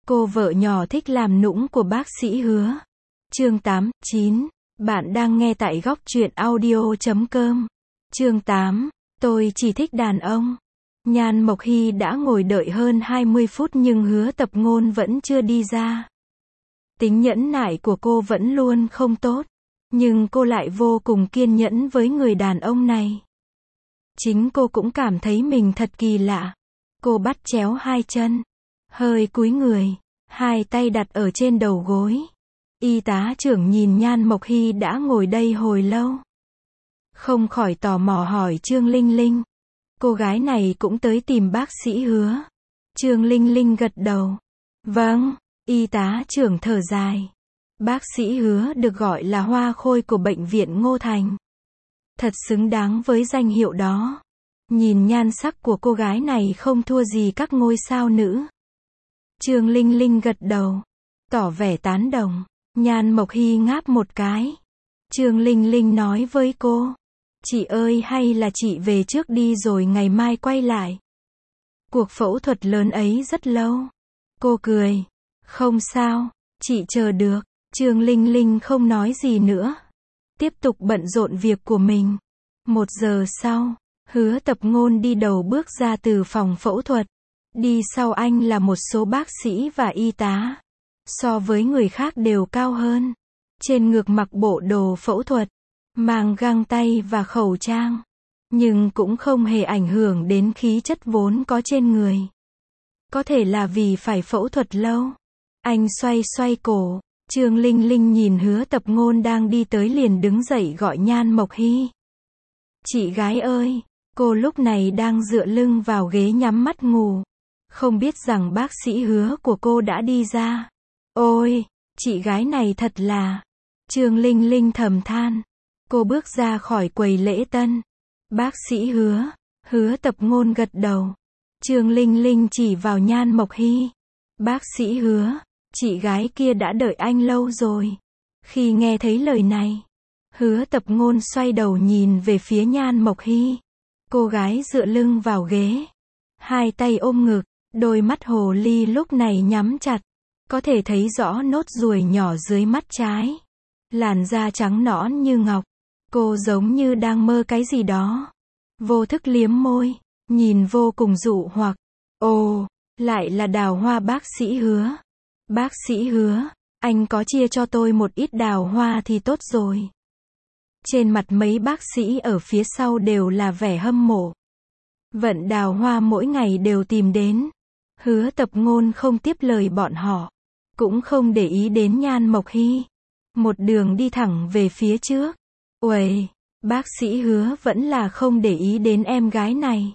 Cô vợ nhỏ thích làm nũng của bác sĩ Hứa. Chương 8, 9. Bạn đang nghe tại góc truyện audio.com. Chương 8. Tôi chỉ thích đàn ông. Nhan Mộc Hy đã ngồi đợi hơn 20 phút nhưng Hứa Tập Ngôn vẫn chưa đi ra. Tính nhẫn nại của cô vẫn luôn không tốt. Nhưng cô lại vô cùng kiên nhẫn với người đàn ông này. Chính cô cũng cảm thấy mình thật kỳ lạ. Cô bắt chéo hai chân, hơi cúi người, hai tay đặt ở trên đầu gối. Y tá trưởng nhìn Nhan Mộc Hy đã ngồi đây hồi lâu. Không khỏi tò mò hỏi Trương Linh Linh. Cô gái này cũng tới tìm bác sĩ Hứa. Trương Linh Linh gật đầu. Vâng, y tá trưởng thở dài. Bác sĩ Hứa được gọi là hoa khôi của bệnh viện Ngô Thành. Thật xứng đáng với danh hiệu đó. Nhìn nhan sắc của cô gái này không thua gì các ngôi sao nữ. Trương Linh Linh gật đầu, tỏ vẻ tán đồng. Nhan Mộc Hy ngáp một cái. Trương Linh Linh nói với cô. Chị ơi, hay là chị về trước đi rồi ngày mai quay lại. Cuộc phẫu thuật lớn ấy rất lâu. Cô cười. Không sao, chị chờ được. Trương Linh Linh không nói gì nữa. Tiếp tục bận rộn việc của mình. 1 giờ sau, Hứa Tập Ngôn đi đầu bước ra từ phòng phẫu thuật. Đi sau anh là một số bác sĩ và y tá. So với người khác đều cao hơn. Trên ngực mặc bộ đồ phẫu thuật, mang găng tay và khẩu trang. Nhưng cũng không hề ảnh hưởng đến khí chất vốn có trên người. Có thể là vì phải phẫu thuật lâu. Anh xoay xoay cổ. Trương Linh Linh nhìn Hứa Tập Ngôn đang đi tới liền đứng dậy gọi Nhan Mộc Hy. Chị gái ơi! Cô lúc này đang dựa lưng vào ghế nhắm mắt ngủ. Không biết rằng bác sĩ Hứa của cô đã đi ra. Ôi! Chị gái này thật là... Trương Linh Linh thầm than. Cô bước ra khỏi quầy lễ tân. Bác sĩ Hứa. Hứa Tập Ngôn gật đầu. Trương Linh Linh chỉ vào Nhan Mộc Hy. Bác sĩ Hứa. Chị gái kia đã đợi anh lâu rồi. Khi nghe thấy lời này, Hứa Tập Ngôn xoay đầu nhìn về phía Nhan Mộc Hy. Cô gái dựa lưng vào ghế, hai tay ôm ngực, đôi mắt hồ ly lúc này nhắm chặt. Có thể thấy rõ nốt ruồi nhỏ dưới mắt trái. Làn da trắng nõn như ngọc. Cô giống như đang mơ cái gì đó. Vô thức liếm môi, nhìn vô cùng dụ hoặc. Ồ, lại là đào hoa bác sĩ Hứa. Bác sĩ Hứa, anh có chia cho tôi một ít đào hoa thì tốt rồi. Trên mặt mấy bác sĩ ở phía sau đều là vẻ hâm mộ. Vận đào hoa mỗi ngày đều tìm đến. Hứa Tập Ngôn không tiếp lời bọn họ. Cũng không để ý đến Nhan Mộc Hy. Một đường đi thẳng về phía trước. Uầy, bác sĩ Hứa vẫn là không để ý đến em gái này.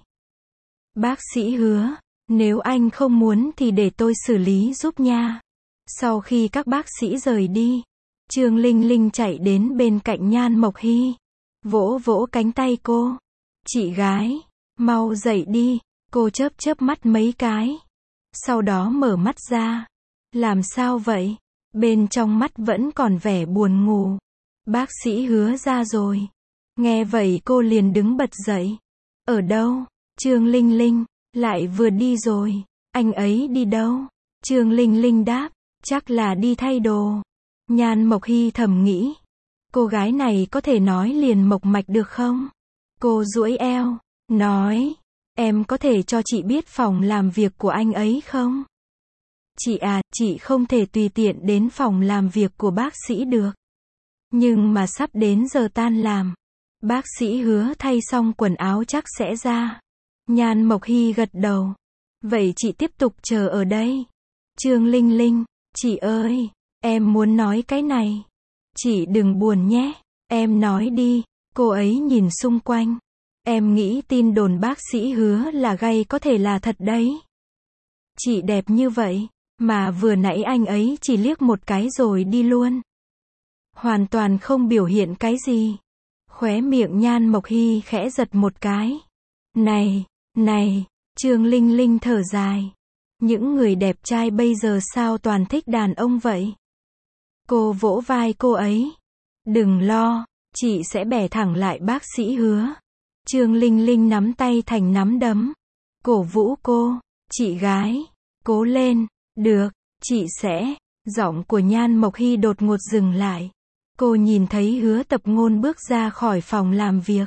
Bác sĩ Hứa, nếu anh không muốn thì để tôi xử lý giúp nha. Sau khi các bác sĩ rời đi, Trương Linh Linh chạy đến bên cạnh Nhan Mộc Hy. Vỗ vỗ cánh tay cô. Chị gái, mau dậy đi. Cô chớp chớp mắt mấy cái. Sau đó mở mắt ra. Làm sao vậy? Bên trong mắt vẫn còn vẻ buồn ngủ. Bác sĩ Hứa ra rồi. Nghe vậy cô liền đứng bật dậy. Ở đâu? Trương Linh Linh, lại vừa đi rồi. Anh ấy đi đâu? Trương Linh Linh đáp. Chắc là đi thay đồ. Nhan Mộc Hy thầm nghĩ. Cô gái này có thể nói liền mộc mạch được không? Cô duỗi eo, nói. Em có thể cho chị biết phòng làm việc của anh ấy không? Chị à, chị không thể tùy tiện đến phòng làm việc của bác sĩ được. Nhưng mà sắp đến giờ tan làm. Bác sĩ Hứa thay xong quần áo chắc sẽ ra. Nhan Mộc Hy gật đầu. Vậy chị tiếp tục chờ ở đây. Trương Linh Linh, chị ơi, em muốn nói cái này. Chị đừng buồn nhé, em nói đi. Cô ấy nhìn xung quanh. Em nghĩ tin đồn bác sĩ Hứa là gay có thể là thật đấy. Chị đẹp như vậy, mà vừa nãy anh ấy chỉ liếc một cái rồi đi luôn. Hoàn toàn không biểu hiện cái gì. Khóe miệng Nhan Mộc Hy khẽ giật một cái. Này, Trương Linh Linh thở dài. Những người đẹp trai bây giờ sao toàn thích đàn ông vậy? Cô vỗ vai cô ấy. Đừng lo, chị sẽ bẻ thẳng lại bác sĩ Hứa. Trương Linh Linh nắm tay thành nắm đấm. Cổ vũ cô. Chị gái, cố lên. Được. Chị sẽ, giọng của Nhan Mộc Hy đột ngột dừng lại. Cô nhìn thấy Hứa Tập Ngôn bước ra khỏi phòng làm việc.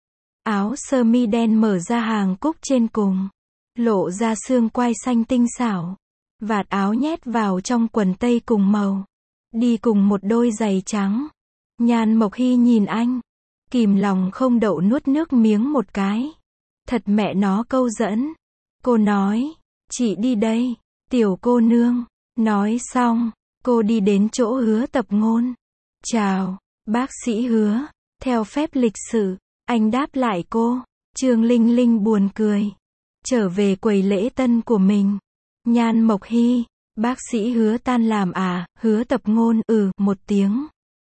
Áo sơ mi đen mở ra hàng cúc trên cùng, lộ ra xương quai xanh tinh xảo. Vạt áo nhét vào trong quần tây cùng màu, đi cùng một đôi giày trắng. Nhan Mộc Hy nhìn anh, kìm lòng không đậu nuốt nước miếng một cái. Thật mẹ nó câu dẫn. Cô nói, chị đi đây, tiểu cô nương. Nói xong, cô đi đến chỗ Hứa Tập Ngôn. Chào, bác sĩ Hứa. Theo phép lịch sự, anh đáp lại cô. Trương Linh Linh buồn cười. Trở về quầy lễ tân của mình. Nhan Mộc Hy, bác sĩ Hứa tan làm à? Hứa Tập Ngôn một tiếng.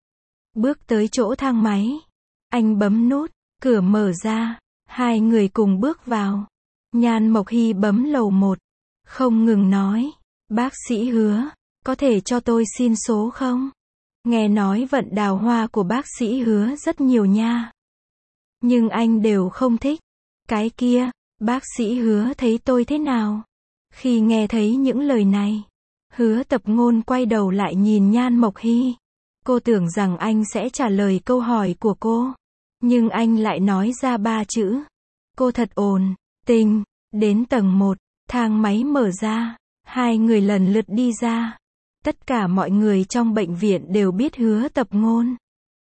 Bước tới chỗ thang máy. Anh bấm nút, cửa mở ra. Hai người cùng bước vào. Nhan Mộc Hy bấm lầu 1. Không ngừng nói. Bác sĩ Hứa, có thể cho tôi xin số không? Nghe nói vận đào hoa của bác sĩ Hứa rất nhiều nha. Nhưng anh đều không thích. Cái kia, bác sĩ Hứa thấy tôi thế nào? Khi nghe thấy những lời này, Hứa Tập Ngôn quay đầu lại nhìn Nhan Mộc Hy. Cô tưởng rằng anh sẽ trả lời câu hỏi của cô. Nhưng anh lại nói ra 3 chữ. Cô thật ổn, tình. Đến tầng 1, thang máy mở ra. Hai người lần lượt đi ra. Tất cả mọi người trong bệnh viện đều biết Hứa Tập Ngôn.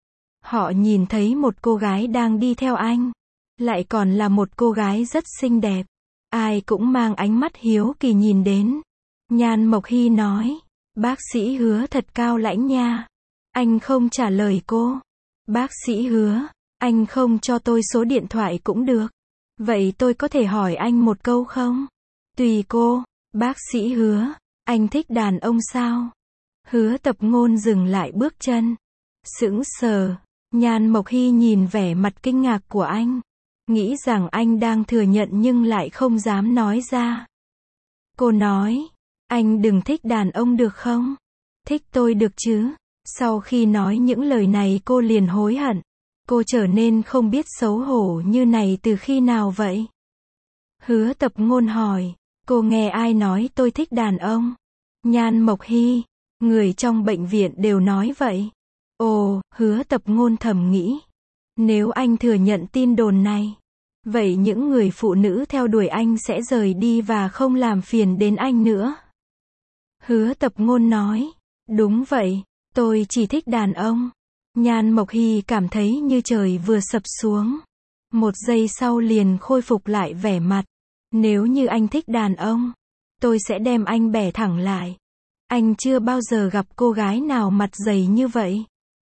Họ nhìn thấy một cô gái đang đi theo anh. Lại còn là một cô gái rất xinh đẹp. Ai cũng mang ánh mắt hiếu kỳ nhìn đến. Nhan Mộc Hy nói, bác sĩ Hứa thật cao lãnh nha. Anh không trả lời cô. Bác sĩ Hứa, anh không cho tôi số điện thoại cũng được. Vậy tôi có thể hỏi anh một câu không? Tùy cô. Bác sĩ Hứa, anh thích đàn ông sao? Hứa Tập Ngôn dừng lại bước chân. Sững sờ. Nhan Mộc Hy nhìn vẻ mặt kinh ngạc của anh. Nghĩ rằng anh đang thừa nhận nhưng lại không dám nói ra. Cô nói, anh đừng thích đàn ông được không? Thích tôi được chứ? Sau khi nói những lời này cô liền hối hận. Cô trở nên không biết xấu hổ như này từ khi nào vậy? Hứa Tập Ngôn hỏi, cô nghe ai nói tôi thích đàn ông? Nhan Mộc Hy, người trong bệnh viện đều nói vậy. Ồ, Hứa Tập Ngôn thầm nghĩ. Nếu anh thừa nhận tin đồn này, vậy những người phụ nữ theo đuổi anh sẽ rời đi và không làm phiền đến anh nữa. Hứa Tập Ngôn nói, đúng vậy, tôi chỉ thích đàn ông. Nhan Mộc Hy cảm thấy như trời vừa sập xuống. Một giây sau liền khôi phục lại vẻ mặt. Nếu như anh thích đàn ông, tôi sẽ đem anh bẻ thẳng lại. Anh chưa bao giờ gặp cô gái nào mặt dày như vậy.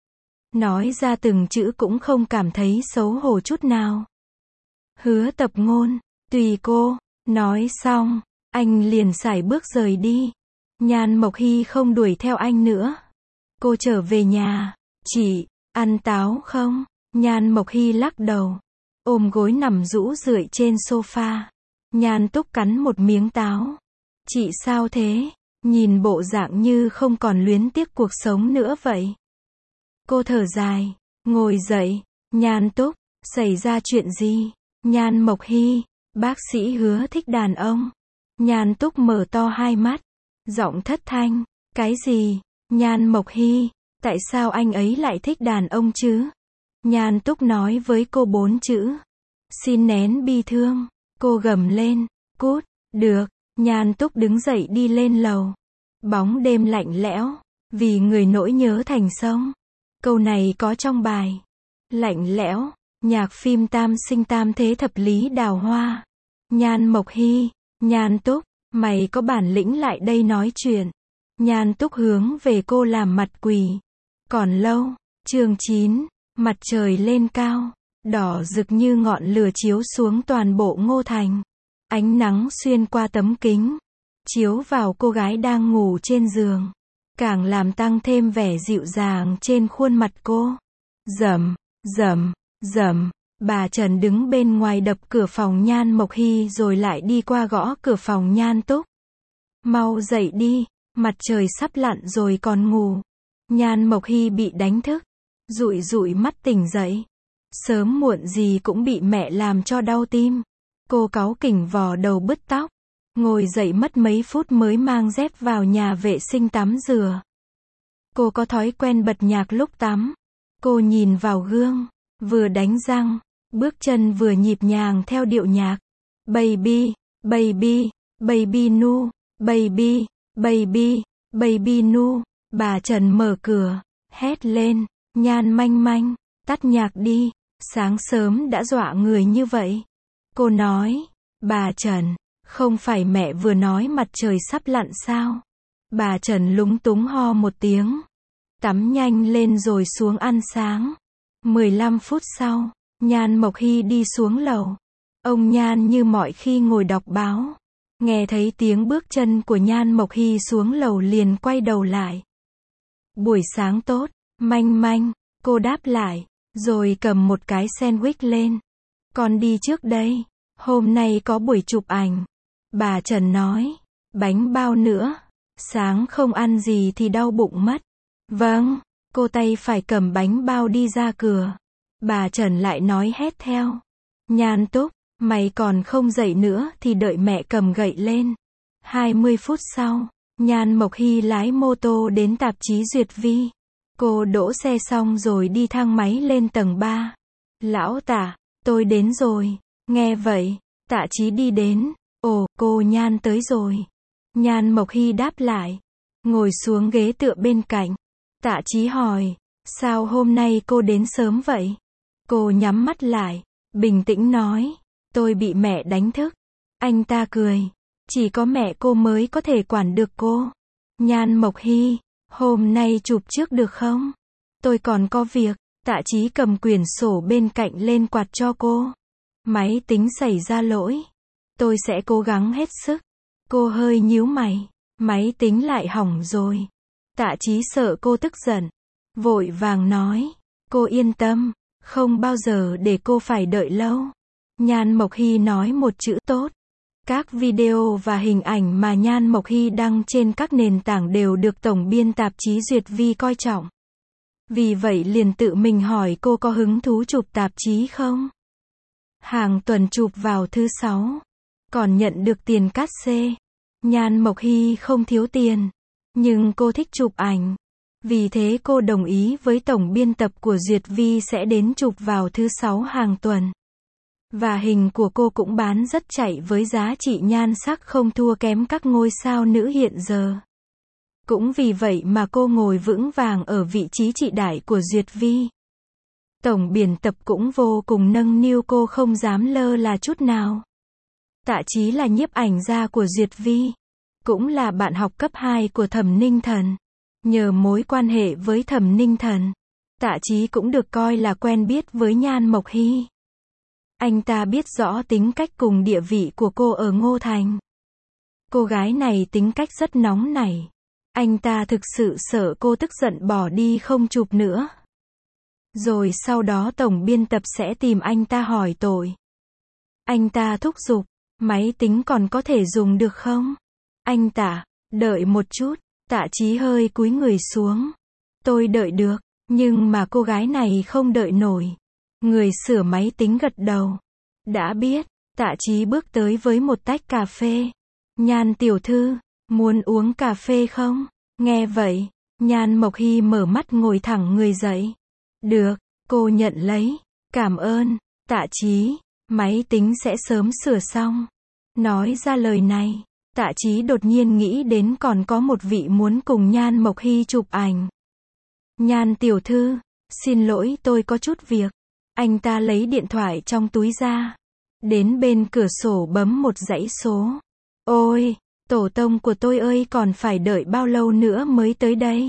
Nói ra từng chữ cũng không cảm thấy xấu hổ chút nào. Hứa Tập Ngôn, tùy cô. Nói xong, anh liền sải bước rời đi. Nhan Mộc Hy không đuổi theo anh nữa. Cô trở về nhà. Chị, ăn táo không? Nhan Mộc Hy lắc đầu. Ôm gối nằm rũ rượi trên sofa. Nhan Túc cắn một miếng táo. Chị sao thế? Nhìn bộ dạng như không còn luyến tiếc cuộc sống nữa vậy. Cô thở dài, ngồi dậy. Nhan Túc, xảy ra chuyện gì? Nhan Mộc Hy, bác sĩ Hứa thích đàn ông. Nhan Túc mở to hai mắt, giọng thất thanh. Cái gì? Nhan Mộc Hy, tại sao anh ấy lại thích đàn ông chứ? Nhan Túc nói với cô 4 chữ. Xin nén bi thương. Cô gầm lên, cút. Được. Nhan Túc đứng dậy đi lên lầu. Bóng đêm lạnh lẽo, vì người nỗi nhớ thành sông. Câu này có trong bài. Lạnh lẽo, nhạc phim Tam sinh tam thế thập lý đào hoa. Nhan Mộc Hy, Nhan Túc, mày có bản lĩnh lại đây nói chuyện. Nhan Túc hướng về cô làm mặt quỳ. Còn lâu. Chương 9, mặt trời lên cao, đỏ rực như ngọn lửa chiếu xuống toàn bộ Ngô Thành. Ánh nắng xuyên qua tấm kính, chiếu vào cô gái đang ngủ trên giường, càng làm tăng thêm vẻ dịu dàng trên khuôn mặt cô. Rầm, rầm, rầm, bà Trần đứng bên ngoài đập cửa phòng Nhan Mộc Hy rồi lại đi qua gõ cửa phòng Nhan Túc. Mau dậy đi, mặt trời sắp lặn rồi còn ngủ. Nhan Mộc Hy bị đánh thức, dụi dụi mắt tỉnh dậy. Sớm muộn gì cũng bị mẹ làm cho đau tim. Cô cáu kỉnh vò đầu bứt tóc. Ngồi dậy mất mấy phút mới mang dép vào nhà vệ sinh tắm rửa. Cô có thói quen bật nhạc lúc tắm. Cô nhìn vào gương, vừa đánh răng, bước chân vừa nhịp nhàng theo điệu nhạc. Baby, baby, baby nu, baby, baby, baby nu. Bà Trần mở cửa, hét lên, Nhan manh manh, tắt nhạc đi, sáng sớm đã dọa người như vậy. Cô nói, bà Trần, không phải mẹ vừa nói mặt trời sắp lặn sao? Bà Trần lúng túng ho một tiếng. Tắm nhanh lên rồi xuống ăn sáng. 15 phút sau, Nhan Mộc Hy đi xuống lầu. Ông Nhan như mọi khi ngồi đọc báo. Nghe thấy tiếng bước chân của Nhan Mộc Hy xuống lầu liền quay đầu lại. Buổi sáng tốt, manh manh, cô đáp lại, rồi cầm một cái sandwich lên. Con đi trước đây, hôm nay có buổi chụp ảnh. Bà Trần nói, bánh bao nữa, sáng không ăn gì thì đau bụng mất. Vâng, cô tay phải cầm bánh bao đi ra cửa. Bà Trần lại nói hét theo. Nhan Túc, mày còn không dậy nữa thì đợi mẹ cầm gậy lên. 20 phút sau, Nhan Mộc Hy lái mô tô đến tạp chí Duyệt Vi. Cô đỗ xe xong rồi đi thang máy lên tầng 3. Lão Tạ, tôi đến rồi. Nghe vậy, Tạ Chí đi đến. Ồ, cô Nhan tới rồi. Nhan Mộc Hy đáp lại. Ngồi xuống ghế tựa bên cạnh. Tạ Chí hỏi, sao hôm nay cô đến sớm vậy? Cô nhắm mắt lại, bình tĩnh nói, tôi bị mẹ đánh thức. Anh ta cười, chỉ có mẹ cô mới có thể quản được cô. Nhan Mộc Hy, hôm nay chụp trước được không? Tôi còn có việc. Tạ Chí cầm quyển sổ bên cạnh lên quạt cho cô. Máy tính xảy ra lỗi. Tôi sẽ cố gắng hết sức. Cô hơi nhíu mày. Máy tính lại hỏng rồi. Tạ Chí sợ cô tức giận. Vội vàng nói. Cô yên tâm. Không bao giờ để cô phải đợi lâu. Nhan Mộc Hy nói một chữ tốt. Các video và hình ảnh mà Nhan Mộc Hy đăng trên các nền tảng đều được tổng biên tạp chí Duyệt Vi coi trọng. Vì vậy liền tự mình hỏi cô có hứng thú chụp tạp chí không? Hàng tuần chụp vào thứ 6. Còn nhận được tiền cát xê. Nhan Mộc Hy không thiếu tiền. Nhưng cô thích chụp ảnh. Vì thế cô đồng ý với tổng biên tập của Duyệt Vi sẽ đến chụp vào thứ 6 hàng tuần. Và hình của cô cũng bán rất chạy với giá trị nhan sắc không thua kém các ngôi sao nữ hiện giờ. Cũng vì vậy mà cô ngồi vững vàng ở vị trí trị đại của Duyệt Vi. Tổng biên tập cũng vô cùng nâng niu cô không dám lơ là chút nào. Tạ Chí là nhiếp ảnh gia của Duyệt Vi. Cũng là bạn học cấp 2 của Thẩm Ninh Thần. Nhờ mối quan hệ với Thẩm Ninh Thần, Tạ Chí cũng được coi là quen biết với Nhan Mộc Hy. Anh ta biết rõ tính cách cùng địa vị của cô ở Ngô Thành. Cô gái này tính cách rất nóng nảy. Anh ta thực sự sợ cô tức giận bỏ đi không chụp nữa. Rồi sau đó tổng biên tập sẽ tìm anh ta hỏi tội. Anh ta thúc giục, máy tính còn có thể dùng được không? Anh Tạ, đợi một chút. Tạ Chí hơi cúi người xuống. Tôi đợi được, nhưng mà cô gái này không đợi nổi. Người sửa máy tính gật đầu. Đã biết. Tạ Chí bước tới với một tách cà phê. Nhan tiểu thư, muốn uống cà phê không? Nghe vậy, Nhan Mộc Hy mở mắt ngồi thẳng người dậy. Được, cô nhận lấy. Cảm ơn. Tạ Chí, máy tính sẽ sớm sửa xong. Nói ra lời này, Tạ Chí đột nhiên nghĩ đến còn có một vị muốn cùng Nhan Mộc Hy chụp ảnh. Nhan tiểu thư, xin lỗi tôi có chút việc. Anh ta lấy điện thoại trong túi ra. Đến bên cửa sổ bấm một dãy số. Ôi, tổ tông của tôi ơi, còn phải đợi bao lâu nữa mới tới đây?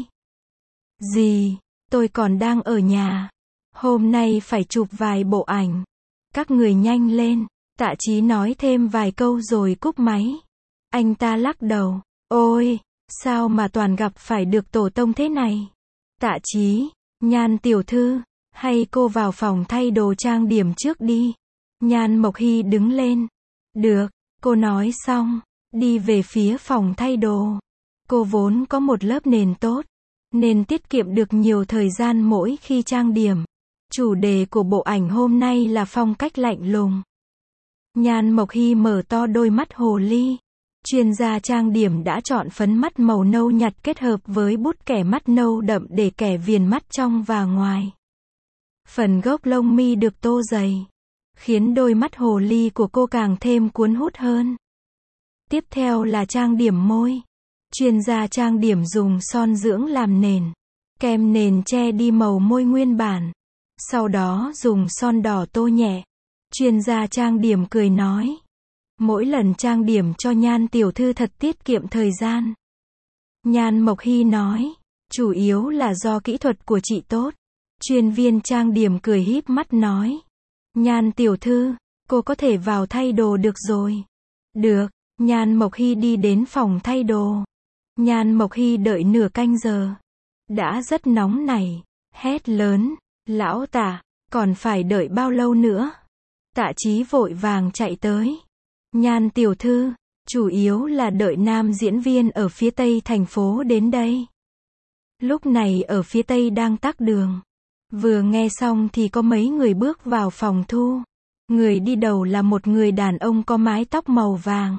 Gì, tôi còn đang ở nhà. Hôm nay phải chụp vài bộ ảnh. Các người nhanh lên. Tạ Chí nói thêm vài câu rồi cúp máy. Anh ta lắc đầu. Ôi, sao mà toàn gặp phải được tổ tông thế này? Tạ Chí, Nhan tiểu thư, hay cô vào phòng thay đồ trang điểm trước đi. Nhan Mộc Hy đứng lên. Được, cô nói xong, đi về phía phòng thay đồ. Cô vốn có một lớp nền tốt, nên tiết kiệm được nhiều thời gian mỗi khi trang điểm. Chủ đề của bộ ảnh hôm nay là phong cách lạnh lùng. Nhan Mộc Hy mở to đôi mắt hồ ly. Chuyên gia trang điểm đã chọn phấn mắt màu nâu nhạt kết hợp với bút kẻ mắt nâu đậm để kẻ viền mắt trong và ngoài. Phần gốc lông mi được tô dày, khiến đôi mắt hồ ly của cô càng thêm cuốn hút hơn. Tiếp theo là trang điểm môi. Chuyên gia trang điểm dùng son dưỡng làm nền. Kem nền che đi màu môi nguyên bản. Sau đó dùng son đỏ tô nhẹ. Chuyên gia trang điểm cười nói. Mỗi lần trang điểm cho Nhan tiểu thư thật tiết kiệm thời gian. Nhan Mộc Hy nói. Chủ yếu là do kỹ thuật của chị tốt. Chuyên viên trang điểm cười híp mắt nói. Nhan tiểu thư, cô có thể vào thay đồ được rồi. Được, Nhan Mộc Hy đi đến phòng thay đồ. Nhan Mộc Hy đợi nửa canh giờ. Đã rất nóng này. Hét lớn. Lão Tạ, còn phải đợi bao lâu nữa? Tạ Chí vội vàng chạy tới. Nhan tiểu thư, chủ yếu là đợi nam diễn viên ở phía tây thành phố đến đây. Lúc này ở phía tây đang tắc đường. Vừa nghe xong thì có mấy người bước vào phòng thu. Người đi đầu là một người đàn ông có mái tóc màu vàng.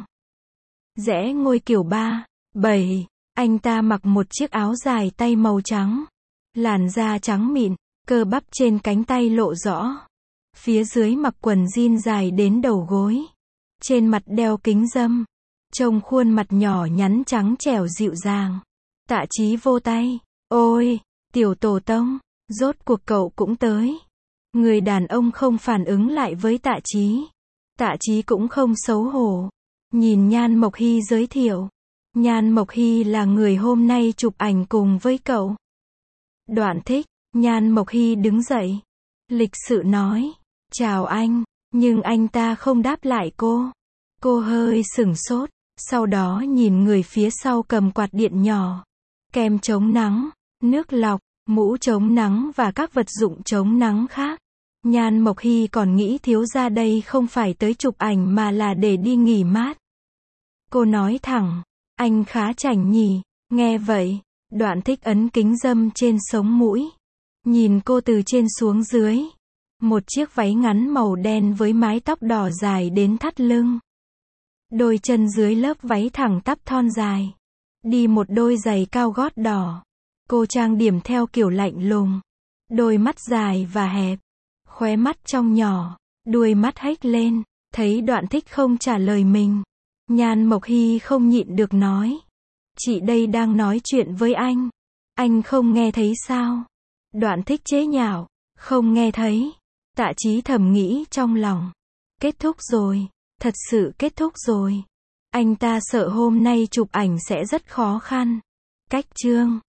Rẽ ngôi kiểu 3, 7. Anh ta mặc một chiếc áo dài tay màu trắng. Làn da trắng mịn, cơ bắp trên cánh tay lộ rõ. Phía dưới mặc quần jean dài đến đầu gối. Trên mặt đeo kính râm. Trông khuôn mặt nhỏ nhắn trắng trẻo dịu dàng. Tạ Chí vô tay. Ôi, tiểu tổ tông, rốt cuộc cậu cũng tới. Người đàn ông không phản ứng lại với Tạ Chí. Tạ Chí cũng không xấu hổ. Nhìn Nhan Mộc Hy giới thiệu. Nhan Mộc Hy là người hôm nay chụp ảnh cùng với cậu. Đoạn Thích. Nhan Mộc Hy đứng dậy. Lịch sự nói. Chào anh. Nhưng anh ta không đáp lại cô. Cô hơi sửng sốt. Sau đó nhìn người phía sau cầm quạt điện nhỏ. Kem chống nắng, nước lọc, mũ chống nắng và các vật dụng chống nắng khác. Nhan Mộc Hy còn nghĩ thiếu gia đây không phải tới chụp ảnh mà là để đi nghỉ mát. Cô nói thẳng. Anh khá chảnh nhỉ. Nghe vậy, Đoạn Thích ấn kính râm trên sống mũi. Nhìn cô từ trên xuống dưới. Một chiếc váy ngắn màu đen với mái tóc đỏ dài đến thắt lưng. Đôi chân dưới lớp váy thẳng tắp thon dài. Đi một đôi giày cao gót đỏ. Cô trang điểm theo kiểu lạnh lùng. Đôi mắt dài và hẹp. Khóe mắt trong nhỏ. Đuôi mắt hếch lên. Thấy Đoạn Thích không trả lời mình. Nhan Mộc Hy không nhịn được nói. Chị đây đang nói chuyện với anh. Anh không nghe thấy sao? Đoạn Thích chế nhạo. Không nghe thấy. Tạ Chí thầm nghĩ trong lòng. Kết thúc rồi. Thật sự kết thúc rồi. Anh ta sợ hôm nay chụp ảnh sẽ rất khó khăn. Cách chương